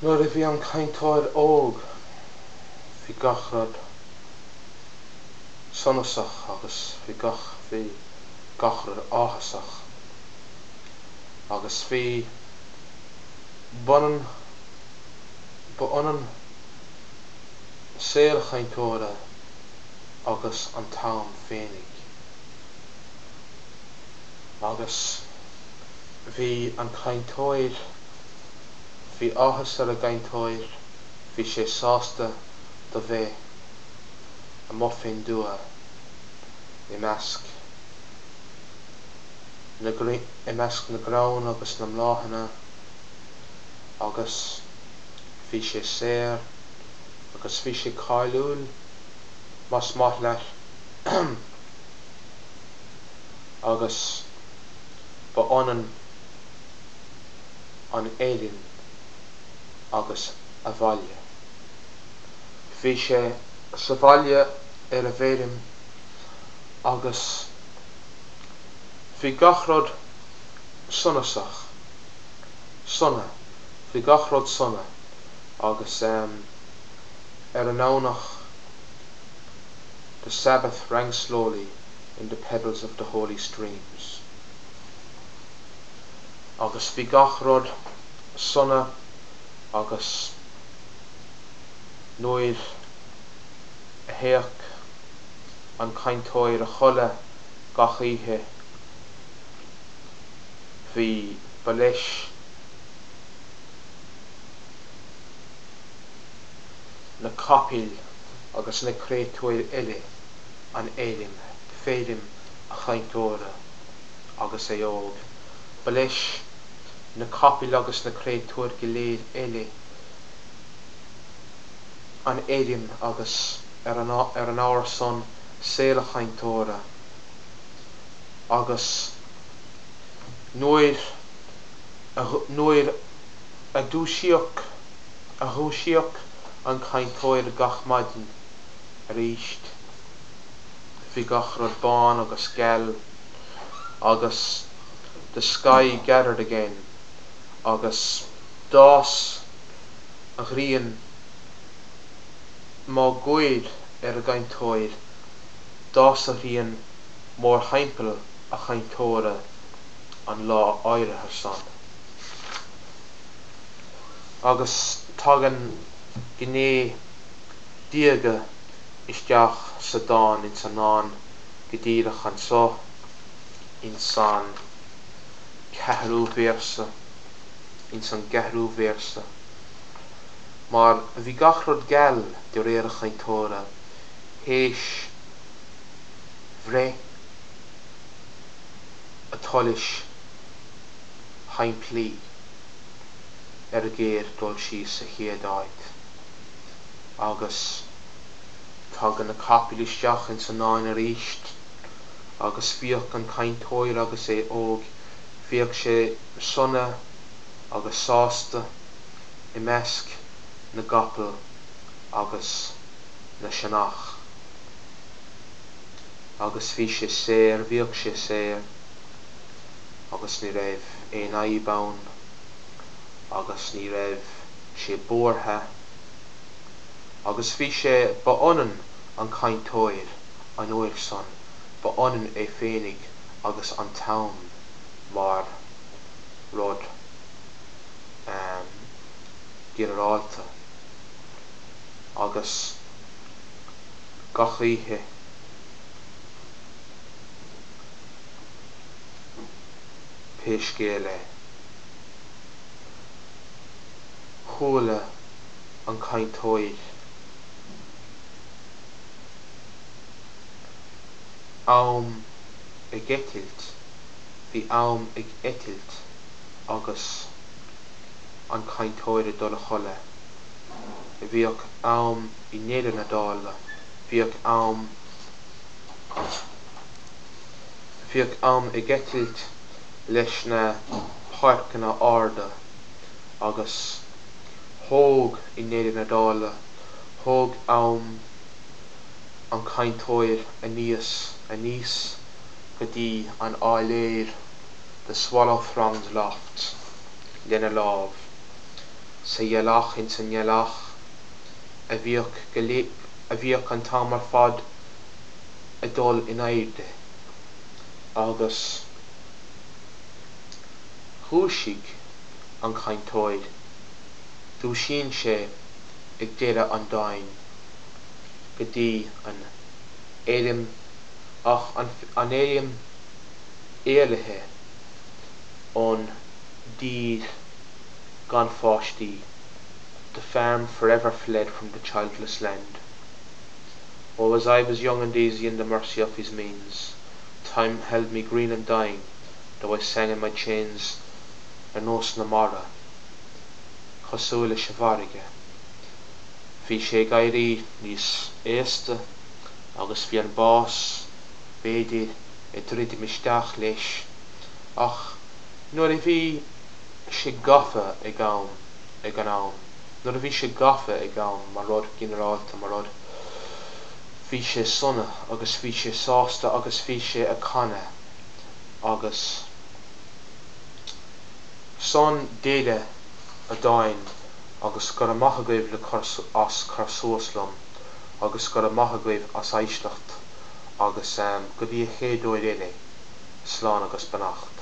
Nuair a bhí an cainteoir óg bhí gachrad sonasach agus bhí gachrad áthasach agus bhí ba'onan saoil chainteoire agus an town féinnig agus bhí an cainteoir bhí áthas ar a gcainteoir bhí sé sásta do bheith a muffin dua i measc na grán agus na mláithne agus bhí sé saor agus bhí sé cáiliúil más maith leis agus ba'onan an éilinn agus a bhaile. Bhí sé sa bhaile ar a bhéirim agus bhí gachrad sonasach bhí gachrad sonna agus ar an nánach the Sabbath rang slowly in the pebbles of the holy streams agus bhí gachrad sonna agus nuair a théadh an cainteoir a chola gach oíche bhí bailís na capaill agus na créatúir eile an éilim féidim a chainteoire agus é óg bailís na capaill agus na créatúir go léir eile an éilim agus ar an áras son saoil a chainteoire agus nuair a dhúiseoch an cainteoir gach maidin ríist bhí gachrad bán agus gel agus the sky gathered again agus dás a ghrian má gcuid ar a gcainteoir dás a ghrian mór haimpil a chainteoire an lá áirithe san agus tagann gné diaga isteach sa dáin in san náin go díreach an só in san ceathrú bhéarsa mar bhí gachrad gel de réir a chainteoire héis bhré a tuillis haimplí ar a géir dul sios sa chéad áit agus tagann na capaill isteach in san náin a ríist agus bhíodh an cainteoir agus é óg bhíodh sé sonna agus sásta i measc na gapall agus na seanach agus bhíodh sé saor agus ní raibh éon aibhbonn agus ní raibh sé buartha agus bhí sé ba'onan an cainteoir an uair son ba'onan é féinnig agus an town mar rud ginearálta agus gach oíche péiscéile chuala an cainteoir am ag eitilt bhí am ag eitilt agus an cainteoire dul a chola bhíodh am i neireann na dála bhíodh am ag eitilt leis na páirceanna arda agus thóg i neireann na dála thóg am an cainteoir a níos go dtí an áiléir the swallow thronged loft lena lámh sa dhealach in san dhealach a bhíoch an tamar fad a dul in airde agus chúisig an chaintóid dúsíonn sé ag deireadh an dain go dtí an éilim ach an éilim éalaithe ón dír gan pháistí. The farm forever fled from the childless land. Oh, as I was young and easy in the mercy of his means, time held me green and dying, though I sang in my chains a nos na mara, chosúla shavarige. Bhí sé gairí níos éasta agus bhí an bás béidir I dtríd misteach leis ach nuair a bhí sé gafa ag an am nuair a bhí sé gafa ag am mar rud ginearálta mar rud bhí sé sonna agus bhí sé sásta agus bhí sé a chana agus son déile a dain agus gur amach a gaibh as carsúaslam agus gur amach a gaibh as aisteacht agus go dtí a chéadúir eile slán agus beannacht.